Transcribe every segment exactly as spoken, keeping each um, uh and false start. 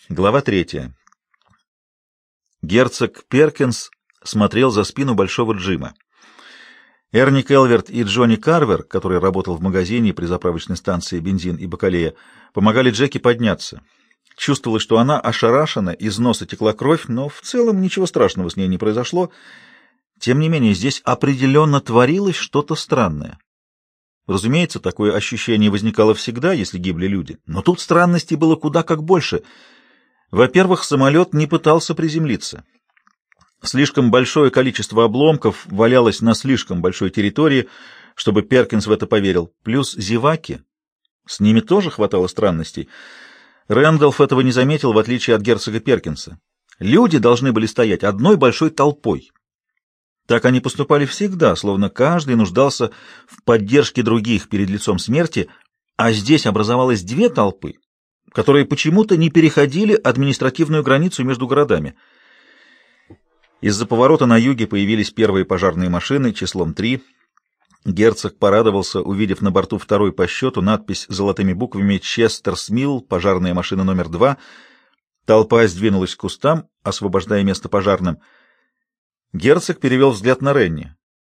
Глава третья. Герцог Перкинс смотрел за спину Большого Джима. Эрни Келверт и Джонни Карвер, который работал в магазине при заправочной станции «Бензин и Бакалея», помогали Джеки подняться. Чувствовалось, что она ошарашена, из носа текла кровь, но в целом ничего страшного с ней не произошло. Тем не менее, здесь определенно творилось что-то странное. Разумеется, такое ощущение возникало всегда, если гибли люди, но тут странностей было куда как больше. Во-первых, самолет не пытался приземлиться. Слишком большое количество обломков валялось на слишком большой территории, чтобы Перкинс в это поверил. Плюс зеваки. С ними тоже хватало странностей. Рэндалф этого не заметил, в отличие от герцога Перкинса. Люди должны были стоять одной большой толпой. Так они поступали всегда, словно каждый нуждался в поддержке других перед лицом смерти, а здесь образовалось две толпы, которые почему-то не переходили административную границу между городами. Из-за поворота на юге появились первые пожарные машины числом три. Герцог порадовался, увидев на борту второй по счету надпись золотыми буквами «Честерс-Милл, пожарная машина номер два». Толпа сдвинулась к кустам, освобождая место пожарным. Герцог перевел взгляд на Ренни.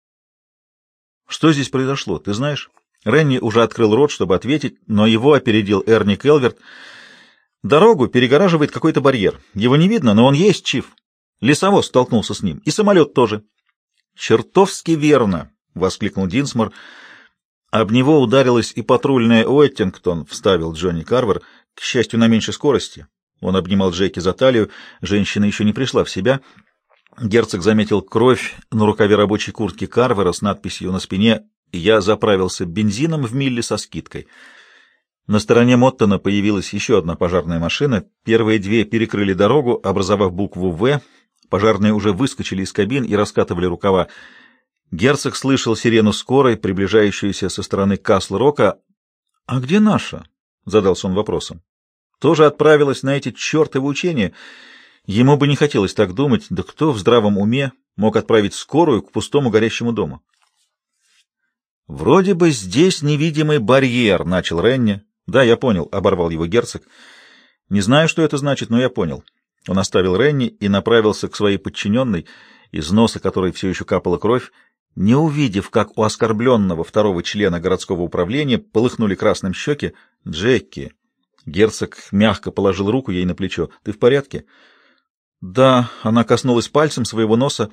«Что здесь произошло, ты знаешь?» Ренни уже открыл рот, чтобы ответить, но его опередил Эрни Келверт. «Дорогу перегораживает какой-то барьер. Его не видно, но он есть, Чиф. Лесовоз столкнулся с ним, и самолет тоже». «Чертовски верно!» — воскликнул Динсмор. «Об него ударилась и патрульная Уэттингтон», — вставил Джонни Карвер, к счастью, на меньшей скорости. Он обнимал Джеки за талию, женщина еще не пришла в себя. Герцог заметил кровь на рукаве рабочей куртки Карвера с надписью на спине «Я заправился бензином в милле со скидкой». На стороне Моттона появилась еще одна пожарная машина. Первые две перекрыли дорогу, образовав букву «В». Пожарные уже выскочили из кабин и раскатывали рукава. Герцог слышал сирену скорой, приближающуюся со стороны Касл-Рока. «А где наша?» — задался он вопросом. «Тоже отправилась на эти чертовы учения?» Ему бы не хотелось так думать, да кто в здравом уме мог отправить скорую к пустому горящему дому? «Вроде бы здесь невидимый барьер», — начал Ренни. «Да, я понял», — оборвал его герцог. «Не знаю, что это значит, но я понял». Он оставил Ренни и направился к своей подчиненной, из носа которой все еще капала кровь. Не увидев, как у оскорбленного второго члена городского управления полыхнули красным щеки, «Джеки». Герцог мягко положил руку ей на плечо. «Ты в порядке?» «Да», — она коснулась пальцем своего носа.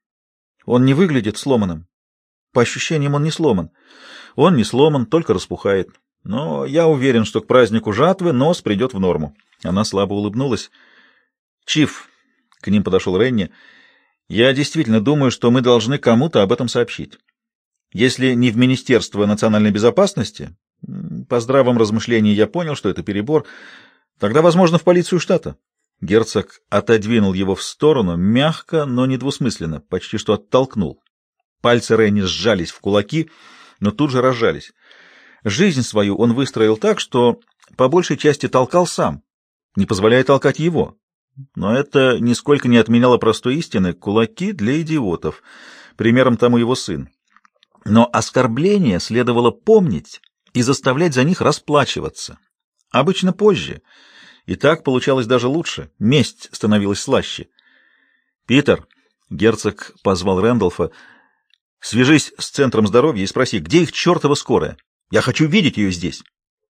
«Он не выглядит сломанным. По ощущениям, он не сломан. Он не сломан, только распухает. Но я уверен, что к празднику жатвы нос придет в норму». Она слабо улыбнулась. «Чиф», — к ним подошел Ренни, — «я действительно думаю, что мы должны кому-то об этом сообщить. Если не в Министерство национальной безопасности, по здравом размышлении я понял, что это перебор, тогда, возможно, в полицию штата». Герцог отодвинул его в сторону, мягко, но недвусмысленно, почти что оттолкнул. Пальцы Ренни сжались в кулаки, но тут же разжались. Жизнь свою он выстроил так, что по большей части толкал сам, не позволяя толкать его. Но это нисколько не отменяло простой истины: кулаки для идиотов. Примером тому его сын. Но оскорбления следовало помнить и заставлять за них расплачиваться. Обычно позже. И так получалось даже лучше. Месть становилась слаще. «Питер», — герцог позвал Рэндалфа, — «свяжись с Центром здоровья и спроси, где их чертова скорая? Я хочу видеть ее здесь».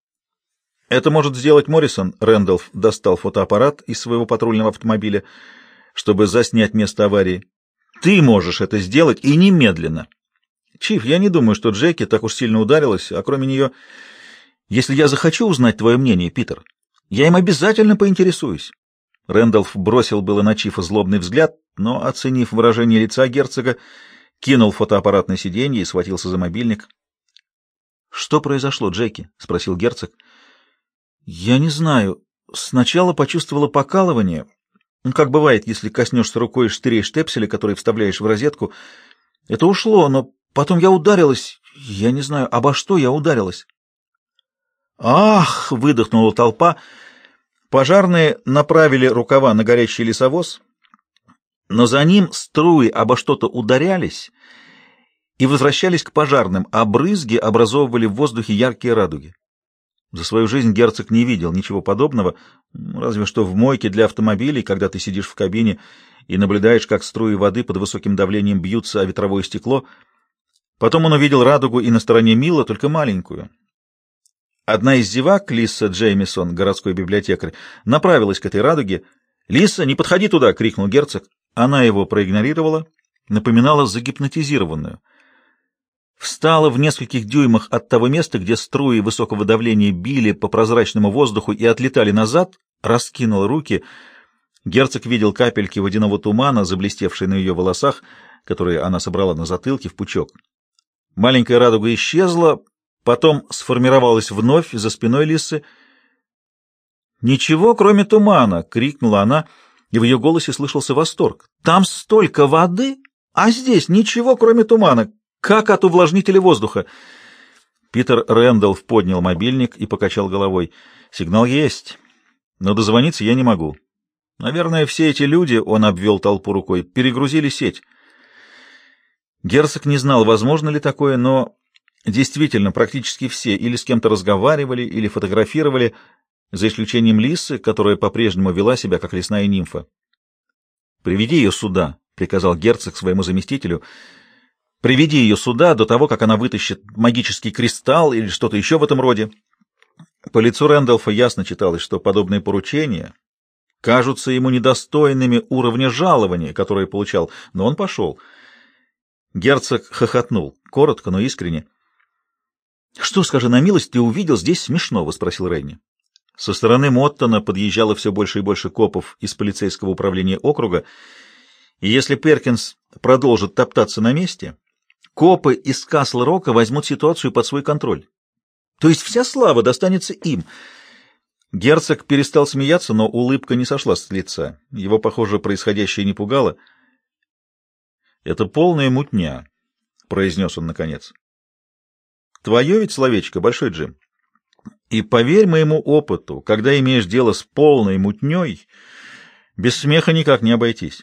«Это может сделать Моррисон», — Рэндалф достал фотоаппарат из своего патрульного автомобиля, чтобы заснять место аварии. «Ты можешь это сделать, и немедленно». «Чиф, я не думаю, что Джеки так уж сильно ударилась, а кроме нее... Если я захочу узнать твое мнение, Питер, я им обязательно поинтересуюсь». Рэндалф бросил было на Чифа злобный взгляд, но, оценив выражение лица герцога, кинул фотоаппарат на сиденье и схватился за мобильник. «Что произошло, Джеки?» — спросил герцог. «Я не знаю. Сначала почувствовала покалывание. Как бывает, если коснешься рукой штырей штепселя, который вставляешь в розетку. Это ушло, но потом я ударилась. Я не знаю, обо что я ударилась». «Ах!» — выдохнула толпа. Пожарные направили рукава на горящий лесовоз, но за ним струи обо что-то ударялись и возвращались к пожарным, а брызги образовывали в воздухе яркие радуги. За свою жизнь герцог не видел ничего подобного, разве что в мойке для автомобилей, когда ты сидишь в кабине и наблюдаешь, как струи воды под высоким давлением бьются о ветровое стекло. Потом он увидел радугу и на стороне Мила, только маленькую. Одна из зевак, Лисса Джеймисон, городской библиотекарь, направилась к этой радуге. «Лисса, не подходи туда!» — крикнул герцог. Она его проигнорировала, напоминала загипнотизированную. Встала в нескольких дюймах от того места, где струи высокого давления били по прозрачному воздуху и отлетали назад, раскинула руки. Герцог видел капельки водяного тумана, заблестевшие на ее волосах, которые она собрала на затылке в пучок. Маленькая радуга исчезла, потом сформировалась вновь за спиной Лиссы. «Ничего, кроме тумана!» — крикнула она, и в ее голосе слышался восторг. «Там столько воды, а здесь ничего, кроме тумана! Как от увлажнителя воздуха!» Питер Рэндалф поднял мобильник и покачал головой. «Сигнал есть, но дозвониться я не могу. Наверное, все эти люди, — он обвел толпу рукой, — перегрузили сеть». Герцог не знал, возможно ли такое, но действительно практически все или с кем-то разговаривали, или фотографировали, за исключением Лиссы, которая по-прежнему вела себя как лесная нимфа. «Приведи ее сюда», — приказал герцог своему заместителю. «Приведи ее сюда до того, как она вытащит магический кристалл или что-то еще в этом роде». По лицу Рэндалфа ясно читалось, что подобные поручения кажутся ему недостойными уровня жалования, которое получал, но он пошел. Герцог хохотнул, коротко, но искренне. «Что, скажи на милость, ты увидел здесь смешного?» — спросил Ренни. Со стороны Моттона подъезжало все больше и больше копов из полицейского управления округа, и если Перкинс продолжит топтаться на месте, копы из Касл-Рока возьмут ситуацию под свой контроль. То есть вся слава достанется им. Герцог перестал смеяться, но улыбка не сошла с лица. Его, похоже, происходящее не пугало. «Это полная мутня», — произнес он наконец. «Твое ведь словечко, Большой Джим. И поверь моему опыту, когда имеешь дело с полной мутней, без смеха никак не обойтись».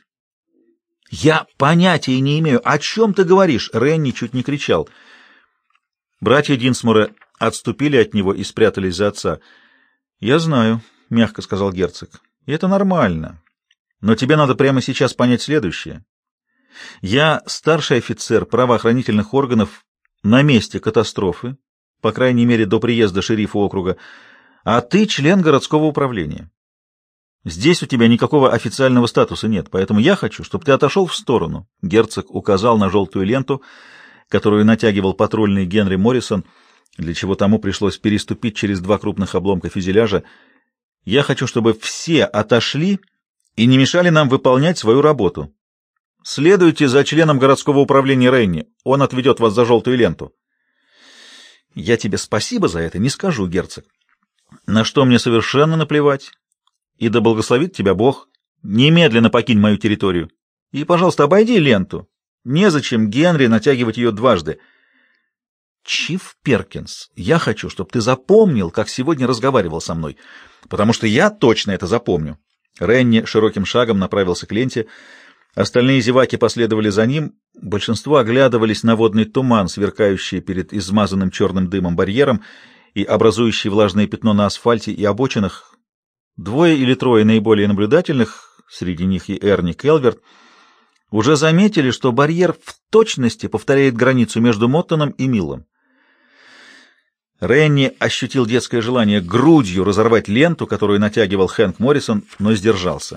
«Я понятия не имею, о чем ты говоришь!» — Ренни чуть не кричал. Братья Динсмора отступили от него и спрятались за отца. «Я знаю», — мягко сказал герцог, — «и это нормально. Но тебе надо прямо сейчас понять следующее. Я старший офицер правоохранительных органов на месте катастрофы, по крайней мере, до приезда шерифа округа, а ты член городского управления. Здесь у тебя никакого официального статуса нет, поэтому я хочу, чтобы ты отошел в сторону». Герцог указал на желтую ленту, которую натягивал патрульный Генри Моррисон, для чего тому пришлось переступить через два крупных обломка фюзеляжа. «Я хочу, чтобы все отошли и не мешали нам выполнять свою работу. Следуйте за членом городского управления Ренни, он отведет вас за желтую ленту». «Я тебе спасибо за это не скажу, герцог. На что мне совершенно наплевать. И да благословит тебя Бог. Немедленно покинь мою территорию. И, пожалуйста, обойди ленту. Незачем Генри натягивать ее дважды. Чиф Перкинс, я хочу, чтобы ты запомнил, как сегодня разговаривал со мной, потому что я точно это запомню». Ренни широким шагом направился к ленте. Остальные зеваки последовали за ним. Большинство оглядывались на водный туман, сверкающий перед измазанным черным дымом барьером и образующий влажное пятно на асфальте и обочинах. Двое или трое наиболее наблюдательных, среди них и Эрни Келверт, уже заметили, что барьер в точности повторяет границу между Моттоном и Миллом. Ренни ощутил детское желание грудью разорвать ленту, которую натягивал Хэнк Моррисон, но сдержался.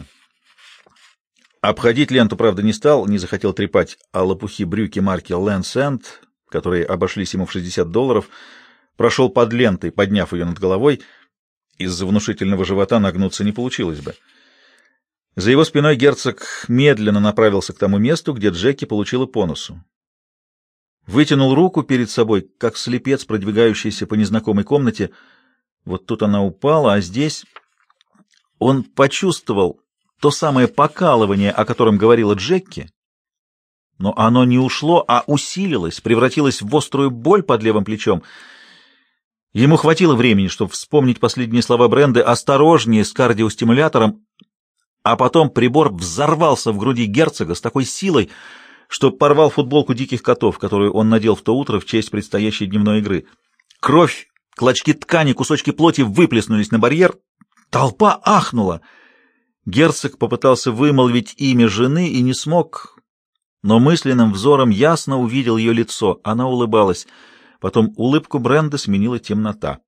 Обходить ленту, правда, не стал, не захотел трепать о лопухи брюки марки Lance End, которые обошлись ему в шестьдесят долларов, прошел под лентой, подняв ее над головой. Из-за внушительного живота нагнуться не получилось бы. За его спиной герцог медленно направился к тому месту, где Джеки получила по носу. Вытянул руку перед собой, как слепец, продвигающийся по незнакомой комнате. Вот тут она упала, а здесь он почувствовал то самое покалывание, о котором говорила Джеки, но оно не ушло, а усилилось, превратилось в острую боль под левым плечом. Ему хватило времени, чтобы вспомнить последние слова Бренды «осторожнее с кардиостимулятором», а потом прибор взорвался в груди герцога с такой силой, что порвал футболку диких котов, которую он надел в то утро в честь предстоящей дневной игры. Кровь Клочки ткани, кусочки плоти выплеснулись на барьер. Толпа ахнула. Герцог попытался вымолвить имя жены и не смог, но мысленным взором ясно увидел ее лицо. Она улыбалась. Потом улыбку Бренды сменила темнота.